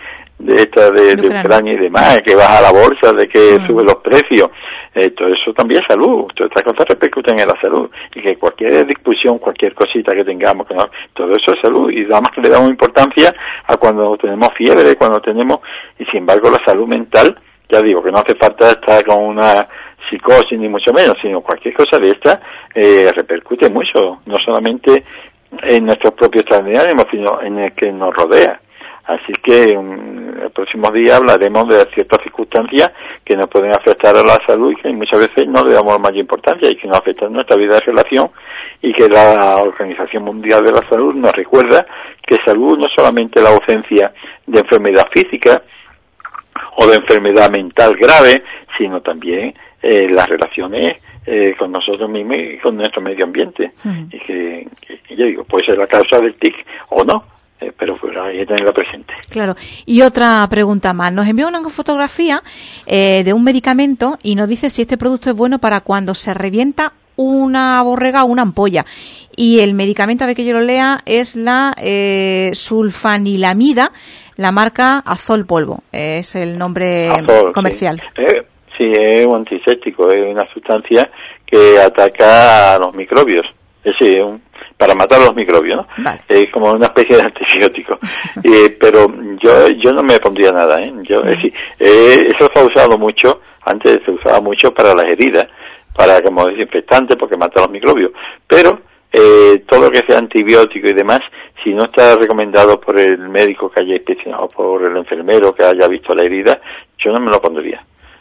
Ucrania y demás, que baja la bolsa, de que suben los precios, todo eso también es salud, todas estas cosas repercuten en la salud, y que cualquier discusión, cualquier cosita que tengamos, todo eso es salud, y además que le damos importancia a cuando tenemos fiebre, y sin embargo la salud mental, ya digo que no hace falta estar con una psicosis ni mucho menos, sino cualquier cosa de esta repercute mucho, no solamente en nuestros propios estados de ánimo, sino en el que nos rodea. Así que el próximo día hablaremos de ciertas circunstancias que nos pueden afectar a la salud y que muchas veces no le damos mayor importancia y que nos afectan nuestra vida de relación, y que la Organización Mundial de la Salud nos recuerda que salud no es solamente la ausencia de enfermedad física o de enfermedad mental grave, sino también las relaciones con nosotros mismos y con nuestro medio ambiente. Y que ya digo, puede ser la causa del tic o no, pero bueno, hay que tenerlo presente. Claro. Y otra pregunta más. Nos envió una fotografía de un medicamento y nos dice si este producto es bueno para cuando se revienta una borrega o una ampolla. Y el medicamento, a ver que yo lo lea, es la sulfanilamida, la marca Azol Polvo. Es el nombre comercial. Sí, es un antiséptico, es una sustancia que ataca a los microbios. Es decir, para matar a los microbios, ¿no? Vale. Es como una especie de antibiótico. Pero yo no me pondría nada, ¿eh? Es decir, eso se ha usado mucho, antes se usaba mucho para las heridas, para como desinfectante, porque mata a los microbios. Pero todo lo que sea antibiótico y demás, si no está recomendado por el médico que haya inspeccionado, por el enfermero que haya visto la herida, yo no me lo pondría.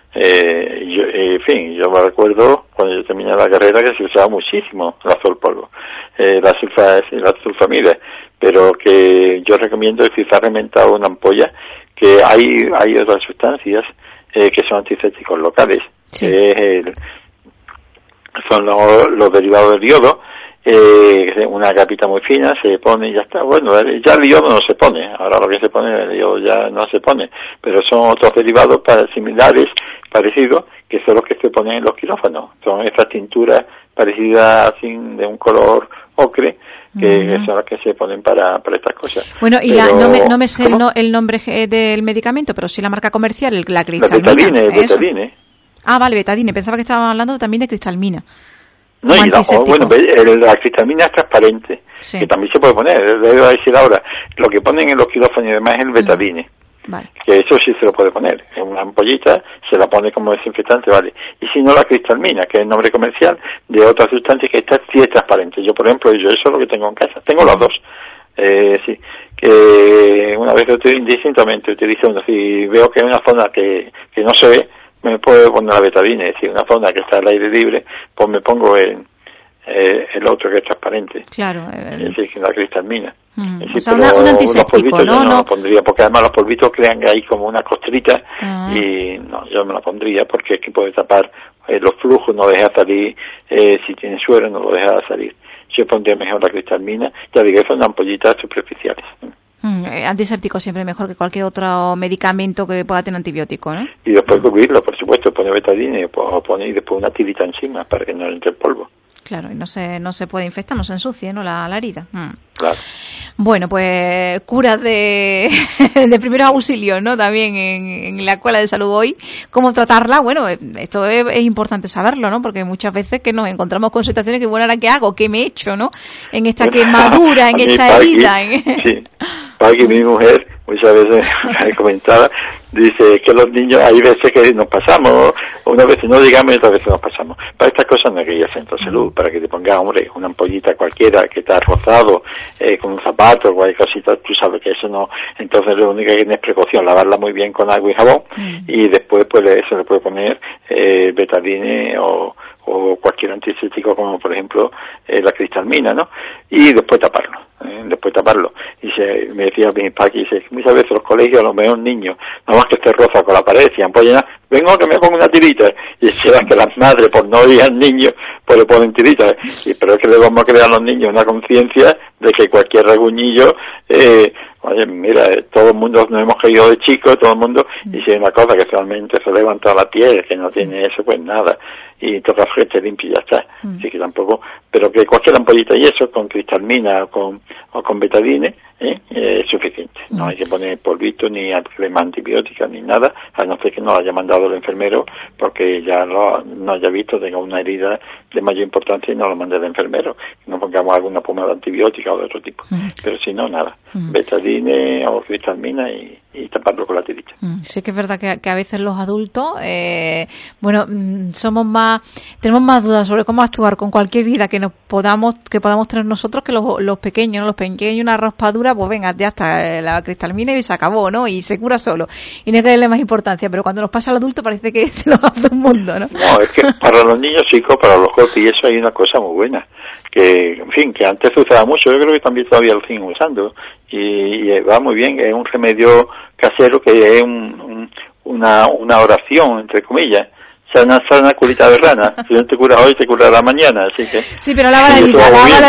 Yo me recuerdo cuando yo terminé la carrera que se usaba muchísimo el azul polvo, la sulfamida, pero que yo recomiendo que si se ha reventado una ampolla, que hay otras sustancias que son antisépticos locales, sí. Son los derivados del yodo, una capita muy fina, se pone y ya está. Bueno, ya el yodo no se pone, ahora lo que se pone, el yodo ya no se pone, pero son otros derivados similares, parecidos, que son los que se ponen en los quirófanos. Son estas tinturas parecidas así de un color ocre, que son las que se ponen para estas cosas. Bueno, y no me sé el nombre del medicamento, pero sí la marca comercial, la cristalmina. La Betadine. Ah, vale, Betadine. Pensaba que estaban hablando también de cristalmina. No, y la cristalmina es transparente, sí. Que también se puede poner, debo decir ahora, lo que ponen en los quirófanos y demás es el Betadine. Vale. Que eso sí se lo puede poner, en una ampollita, se la pone como desinfectante, vale. Y si no, la cristalmina, que es el nombre comercial de otra sustancia que esta sí es transparente. Yo, por ejemplo, eso es lo que tengo en casa. Tengo los dos. Sí, que una vez indistintamente utilizo uno. Si veo que hay una zona que no se ve, me puedo poner la Betadine. Es decir, una zona que está al aire libre, pues me pongo el otro que es transparente. Claro. Es decir, la cristalmina. O sea, un antiséptico, ¿no? No lo pondría, porque además los polvitos crean ahí como una costrita, y no, yo me la pondría porque es que puede tapar los flujos, no deja salir, si tiene suero no lo deja salir. Yo pondría mejor la cristalmina, ya digo, son ampollitas superficiales. Antiséptico siempre mejor que cualquier otro medicamento que pueda tener antibiótico, ¿no? Y después cubrirlo, por supuesto, poner Betadine o poner después una tirita encima para que no entre el polvo. Claro, y no se puede infectar, no se ensucie, ¿no? La herida. Claro. Bueno, pues curas de primeros auxilios, ¿no? También en la Escuela de Salud hoy. ¿Cómo tratarla? Bueno, esto es importante saberlo, ¿no? Porque muchas veces que nos encontramos con situaciones que, bueno, ¿ahora qué hago? ¿Qué me he hecho, no? En esta quemadura, en esta herida. Sí, para que mi mujer muchas veces me comentaba, dice que los niños hay veces que nos pasamos, unas veces no llegamos y otras veces nos pasamos. Para estas cosas no hay que ir al centro de salud, para que te pongas, hombre, una ampollita cualquiera que te ha rozado, con un zapato o cualquier cosita, tú sabes que eso no, entonces lo único que tienes es precaución, lavarla muy bien con agua y jabón, y después pues eso le puede poner Betadine o cualquier antiséptico como por ejemplo la cristalmina, ¿no? Y después taparlo. Y me decía mi padre, dice, muchas veces los colegios, a lo mejor niños, nada más que esté roza con la pared, decían, pues ya, vengo que me pongo una tirita, y decían que las madres, por no ir al niño, pues le ponen tiritas, pero es que le vamos a crear a los niños una conciencia de que cualquier raguñillo, oye, mira, todo el mundo nos hemos caído de chicos, todo el mundo, y si hay una cosa que realmente se levanta la piel, que no tiene eso, pues nada, y toca frente limpio y ya está. Así que tampoco, pero que cualquier ampollita y eso, con cristalmina o con Betadine, es suficiente. No hay que poner polvito, ni crema antibiótica, ni nada, a no ser que nos haya mandado el enfermero, porque ya no haya visto, tenga una herida de mayor importancia y no lo mande el enfermero. No pongamos alguna pomada antibiótica o de otro tipo. Pero si no, nada. Betadine o cristalmina y taparlo con la tirita. Sí que es verdad que a veces los adultos, tenemos más dudas sobre cómo actuar con cualquier herida que podamos tener nosotros que los pequeños, ¿no? Los pequeños, una raspadura, pues venga, ya está, la cristalmina y se acabó, ¿no? Y se cura solo. Y no hay que darle más importancia, pero cuando nos pasa al adulto parece que se nos hace un mundo, ¿no? No, es que para los niños chicos, para los jóvenes, y eso hay una cosa muy buena, que, en fin, que antes se usaba mucho, yo creo que también todavía lo siguen usando, y va muy bien, es un remedio casero que es una oración, entre comillas, sana, curita de rana. Si no te curas hoy, te curará mañana, así que... Sí, pero lava la herida,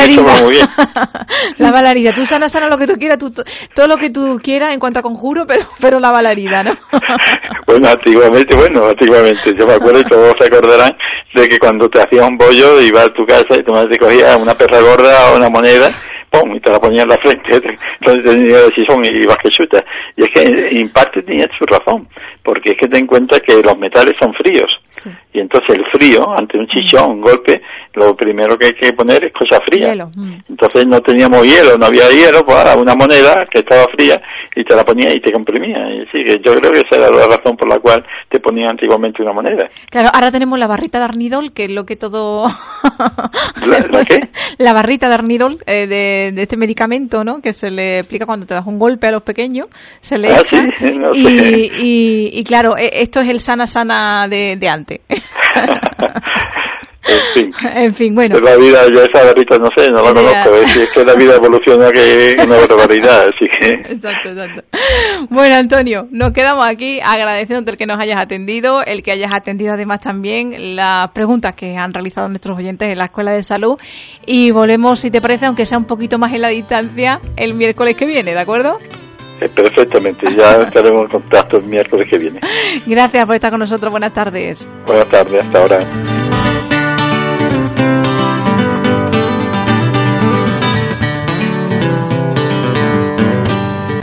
lava la herida. Tú sana lo que tú quieras, todo lo que tú quieras en cuanto a conjuro, pero lava la herida, ¿no? Bueno, antiguamente, yo me acuerdo y todos se acordarán de que cuando te hacías un bollo, ibas a tu casa y tu madre te cogía una perra gorda o una moneda, ¡pum!, y te la ponía en la frente, entonces tenía decisión y ibas que chuta. Y es que en parte tenía su razón, porque es que ten en cuenta que los metales son fríos. Sí. Y entonces el frío, ante un chichón, un golpe, lo primero que hay que poner es cosa fría. Hielo. Entonces no teníamos hielo, no había hielo, pues una moneda que estaba fría y te la ponía y te comprimía. Y sí, que yo creo que esa era la razón por la cual te ponían antiguamente una moneda. Claro, ahora tenemos la barrita de Arnidol, que es lo que todo... ¿La qué? La barrita de Arnidol, de este medicamento, ¿no?, que se le explica cuando te das un golpe a los pequeños, se le echa. Sí, no sé. Y claro, esto es el sana de antes. En fin, bueno. La vida, yo esa barrita no sé, no la conozco. Es que la vida evoluciona que es una barbaridad, así que... Exacto. Bueno, Antonio, nos quedamos aquí agradeciéndote el que nos hayas atendido, el que hayas atendido además también las preguntas que han realizado nuestros oyentes en la Escuela de Salud, y volvemos, si te parece, aunque sea un poquito más en la distancia, el miércoles que viene, ¿de acuerdo? Perfectamente, ya estaremos en contacto el miércoles que viene. Gracias por estar con nosotros, buenas tardes. Buenas tardes, hasta ahora.